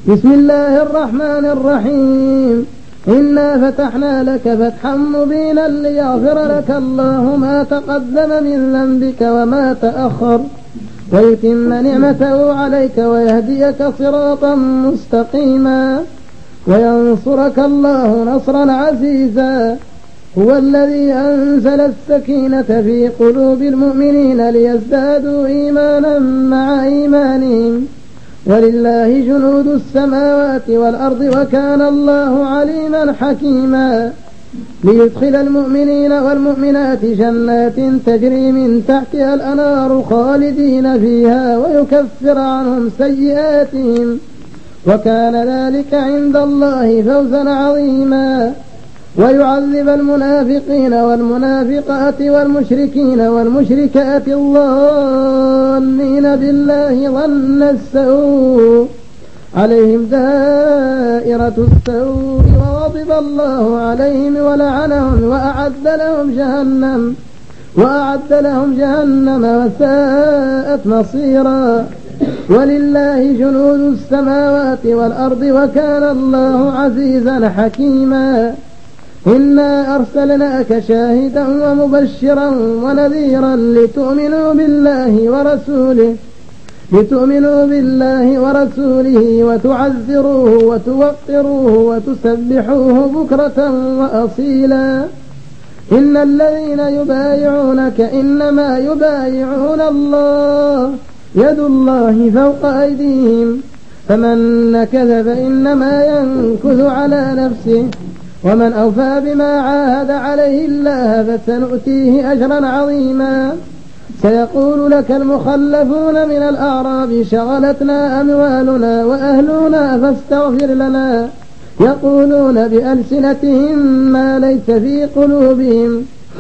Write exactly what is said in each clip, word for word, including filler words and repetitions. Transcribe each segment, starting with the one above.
بسم الله الرحمن الرحيم. إنا فتحنا لك فتحا مبينا ليغفر لك الله ما تقدم من ذنبك وما تأخر ويتم نعمته عليك ويهديك صراطا مستقيما وينصرك الله نصرا عزيزا. هو الذي أنزل السكينة في قلوب المؤمنين ليزدادوا إيمانا مع إيمانهم ولله جنود السماوات والأرض وكان الله عليما حكيما. ليدخل المؤمنين والمؤمنات جنات تجري من تحتها الأنهار خالدين فيها ويكفر عنهم سيئاتهم وكان ذلك عند الله فوزا عظيما. ويعذب المنافقين والمنافقات والمشركين والمشركات الظانين بالله ظن السوء عليهم دائرة السوء وغضب الله عليهم ولعنهم وأعد لهم جهنم وأعد لهم جهنم وساءت مصيرا. ولله جنود السماوات والأرض وكان الله عزيزا حكيما. إنا أرسلناك شاهدا ومبشرا ونذيرا لتؤمنوا بالله ورسوله لتؤمنوا بالله ورسوله وتعزروه وتوقروه وتسبحوه بكرة وأصيلا. إن الذين يبايعونك إنما يبايعون الله يد الله فوق أيديهم فمن نكث فإنما ينكث على نفسه ومن أوفى بما عاهد عليه الله فسنؤتيه أجرا عظيما. سيقول لك المخلفون من الأعراب شغلتنا أموالنا وأهلنا فاستغفر لنا يقولون بألسنتهم ما ليس في قلوبهم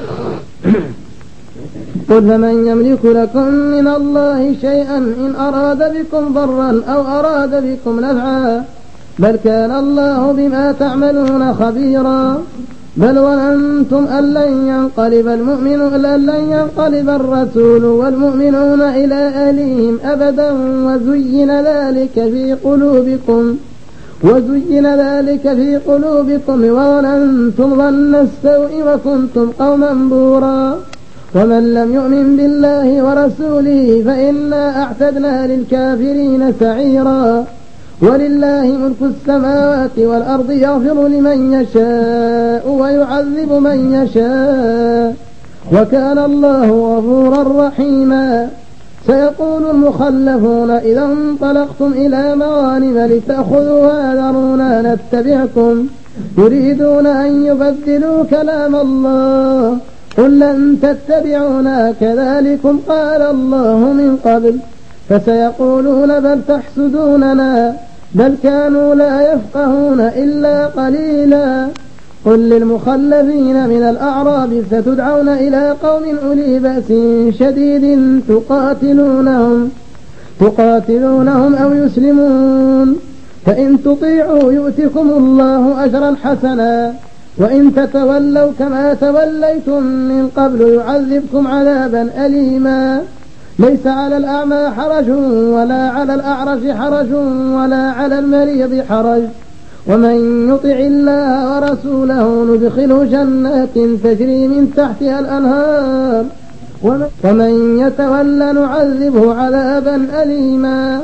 قل فمن يملك لكم من الله شيئا إن أراد بكم ضرا أو أراد بكم نفعا بل كان الله بما تعملون خبيرا. بل ظننتم أن لن ينقلب المؤمنون أن لن ينقلب الرسول والمؤمنون إلى أهليهم أبدا وزين ذلك في قلوبكم وزين ذلك في قلوبكم وظننتم ظن السوء وكنتم قوما بورا. ومن لم يؤمن بالله ورسوله فإنا أعتدنا للكافرين سعيرا. ولله ملك السماوات والأرض يغفر لمن يشاء ويعذب من يشاء وكان الله غفورا رحيما. سيقول المخلفون إذا انطلقتم إلى مغانم لتأخذوها ذرونا نتبعكم يريدون أن يبدلوا كلام الله قل لن تتبعونا كذلكم قال الله من قبل فسيقولون بل تحسدوننا بل كانوا لا يفقهون إلا قليلا. قل للمخلفين من الأعراب ستدعون إلى قوم أولي بأس شديد تقاتلونهم تقاتلونهم أو يسلمون فإن تطيعوا يؤتكم الله أجرا حسنا وإن تتولوا كما توليتم من قبل يعذبكم عذابا أليما. ليس على الأعمى حرج ولا على الأعرج حرج ولا على المريض حرج ومن يطع الله ورسوله ندخله جنات تجري من تحتها الأنهار ومن يتولى نعذبه عذابا أليما.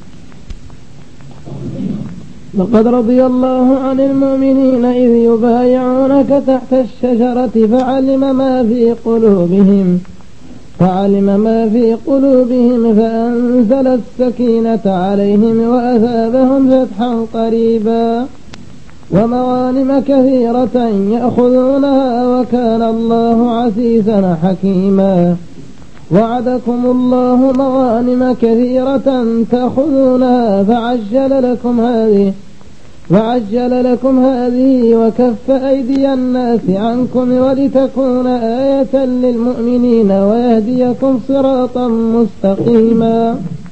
لقد رضي الله عن المؤمنين إذ يبايعونك تحت الشجرة فعلم ما في قلوبهم فعلم ما في قلوبهم فأنزل السكينة عليهم وأثابهم فتحا قريبا ومغانم كثيرة يأخذونها وكان الله عزيزا حكيما. وعدكم الله مغانم كثيرة تأخذونها فعجل لكم هذه وعجل لكم هذه وكف أيدي الناس عنكم ولتكون آية للمؤمنين ويهديكم صراطا مستقيما.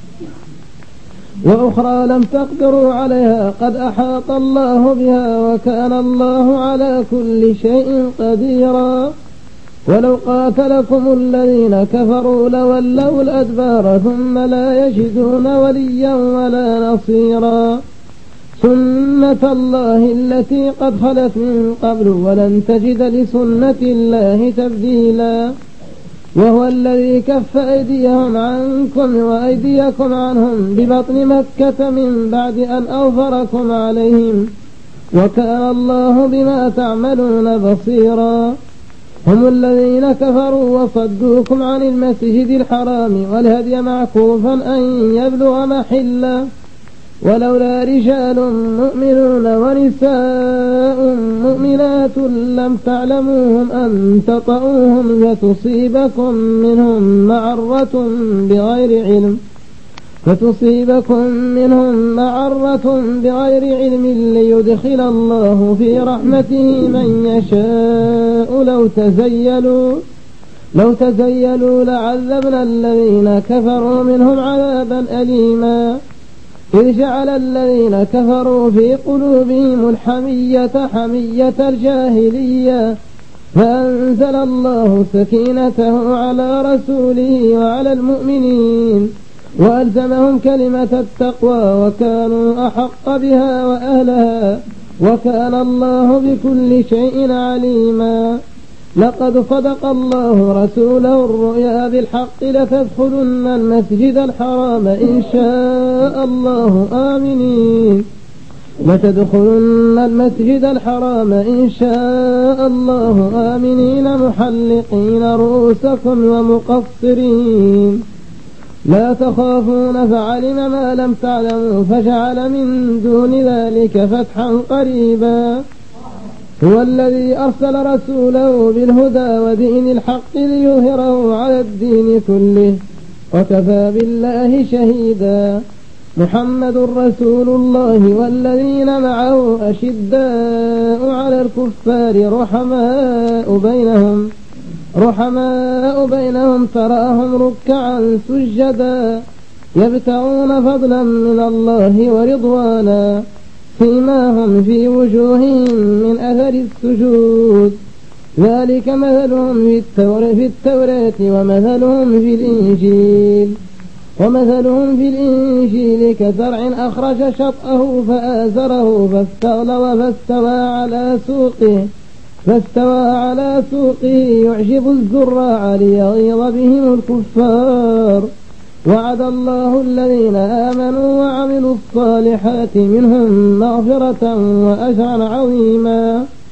وأخرى لم تقدروا عليها قد أحاط الله بها وكان الله على كل شيء قديرا. ولو قاتلكم الذين كفروا لولوا الأدبار ثم لا يجدون وليا ولا نصيرا. سنة الله التي قد خلت من قبل ولن تجد لسنة الله تبديلا وهو الذي كف أيديهم عنكم وأيديكم عنهم ببطن مكة من بعد أن أظفركم عليهم وكان الله بما تعملون بصيرا هم الذين كفروا وصدوكم عن المسجد الحرام والهدي معكوفا أن يبلغ محله ولولا رجال مؤمنون ونساء مؤمنات لم تعلموهم أن تطؤوهم فتصيبكم منهم معرة بغير علم فتصيبكم منهم معرة بغير علم ليدخل الله في رحمته من يشاء لو تزيلوا لو تزيلوا لعذبنا الذين كفروا منهم عذابا أليما إذ جعل الذين كفروا في قلوبهم الحمية حمية الجاهلية فأنزل الله سكينته على رسوله وعلى المؤمنين وألزمهم كلمة التقوى وكانوا أحق بها وأهلها وكان الله بكل شيء عليما لقد صدق الله رسوله الرؤيا بالحق لتدخلن المسجد الحرام إن شاء الله آمنين لتدخلن المسجد الحرام إن شاء الله آمنين محلقين رؤوسكم ومقصرين لا تخافون فعلم ما لم تعلموا فجعل من دون ذلك فتحا قريبا هو الذي أرسل رسوله بالهدى ودين الحق ليظهره على الدين كله وكفى بالله شهيدا محمد رسول الله والذين معه أشداء على الكفار رحماء بينهم رحماء بينهم تراهم ركعا سجدا يبتغون فضلا من الله ورضوانا سيماهم في وجوههم من أثر السجود ذلك مثلهم في التوراة, في التوراة ومثلهم في الإنجيل ومثلهم في الإنجيل كزرع أخرج شطأه فآزره فاستغلظ فاستوى على سوقه فاستوى على سوقه يعجب الزراع ليغيظ بهم الكفار وعد الله الذين آمنوا وعملوا الصالحات منهم مغفرة وأجرا عظيما